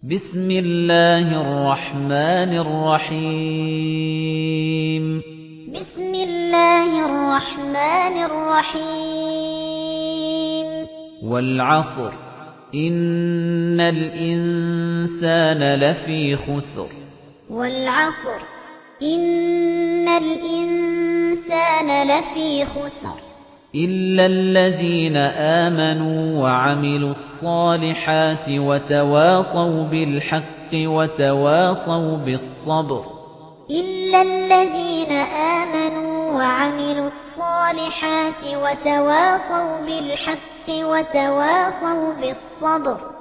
بسم الله الرحمن الرحيم بسم الله الرحمن الرحيم والعصر إن الإنسان لفي خسر والعصر إن الإنسان لفي خسر إلا الذين آمنوا وعملوا الصالحات وتواصوا بالحق وتواصوا بالصبر إلا الذين آمنوا وعملوا الصالحات وتواصوا بالحق وتواصوا بالصبر